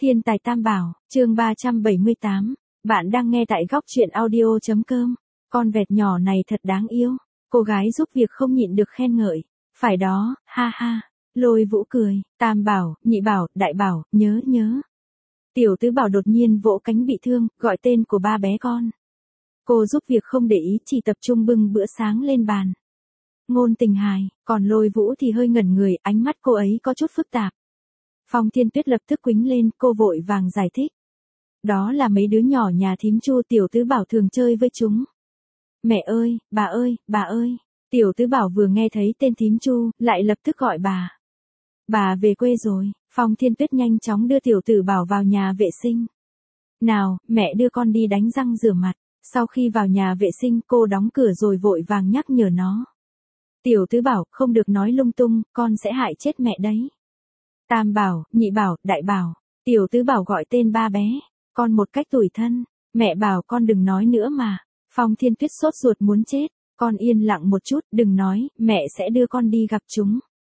Thiên tài Tam Bảo, chương 378. Bạn đang nghe tại góc truyện audio.com. Con vẹt nhỏ này thật đáng yêu. Cô gái giúp việc không nhịn được khen ngợi. Phải đó, ha ha. Lôi Vũ cười. Tam Bảo, Nhị Bảo, Đại Bảo, nhớ. Tiểu Tứ Bảo đột nhiên vỗ cánh bị thương, gọi tên của ba bé con. Cô giúp việc không để ý, chỉ tập trung bưng bữa sáng lên bàn. Ngôn Tình hài, còn Lôi Vũ thì hơi ngẩn người, ánh mắt cô ấy có chút phức tạp. Phong Thiên Tuyết lập tức quýnh lên, cô vội vàng giải thích. Đó là mấy đứa nhỏ nhà thím Chu, Tiểu Tứ Bảo thường chơi với chúng. Mẹ ơi, bà ơi. Tiểu Tứ Bảo vừa nghe thấy tên thím Chu, lại lập tức gọi bà. Bà về quê rồi. Phong Thiên Tuyết nhanh chóng đưa Tiểu Tử Bảo vào nhà vệ sinh. Nào, mẹ đưa con đi đánh răng rửa mặt. Sau khi vào nhà vệ sinh, cô đóng cửa rồi vội vàng nhắc nhở nó. Tiểu Tứ Bảo, không được nói lung tung, con sẽ hại chết mẹ đấy. Tam Bảo, Nhị Bảo, Đại Bảo. Tiểu Tứ Bảo gọi tên ba bé. Con một cách tủi thân. Mẹ bảo con đừng nói nữa mà. Phong Thiên Tuyết sốt ruột muốn chết. Con yên lặng một chút, đừng nói, mẹ sẽ đưa con đi gặp chúng.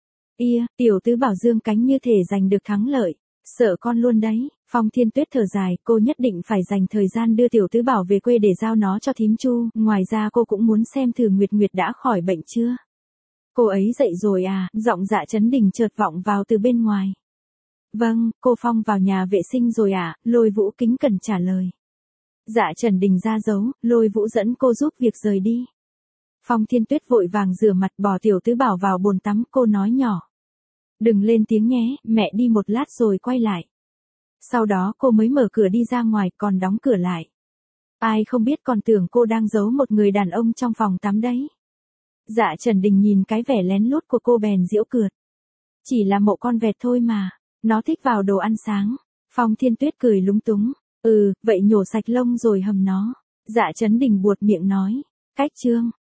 Tiểu Tứ Bảo dương cánh như thể giành được thắng lợi. Sợ con luôn đấy. Phong Thiên Tuyết thở dài, cô nhất định phải dành thời gian đưa Tiểu Tứ Bảo về quê để giao nó cho thím Chu. Ngoài ra cô cũng muốn xem thử Nguyệt Nguyệt đã khỏi bệnh chưa. Cô ấy dậy rồi à, giọng Dạ Chấn Đình chợt vọng vào từ bên ngoài. Vâng, cô Phong vào nhà vệ sinh rồi à, Lôi Vũ kính cẩn trả lời. Dạ Trần Đình ra dấu, Lôi Vũ dẫn cô giúp việc rời đi. Phong Thiên Tuyết vội vàng rửa mặt bỏ Tiểu Tứ Bảo vào bồn tắm, cô nói nhỏ. Đừng lên tiếng nhé, mẹ đi một lát rồi quay lại. Sau đó cô mới mở cửa đi ra ngoài, còn đóng cửa lại. Ai không biết còn tưởng cô đang giấu một người đàn ông trong phòng tắm đấy. Dạ Trần Đình nhìn cái vẻ lén lút của cô bèn giễu cợt. Chỉ là mộ con vẹt thôi mà, nó thích vào đồ ăn sáng. Phong Thiên Tuyết cười lúng túng. Vậy nhổ sạch lông rồi hầm nó. Dạ Trấn Đình buột miệng nói. Cách chương.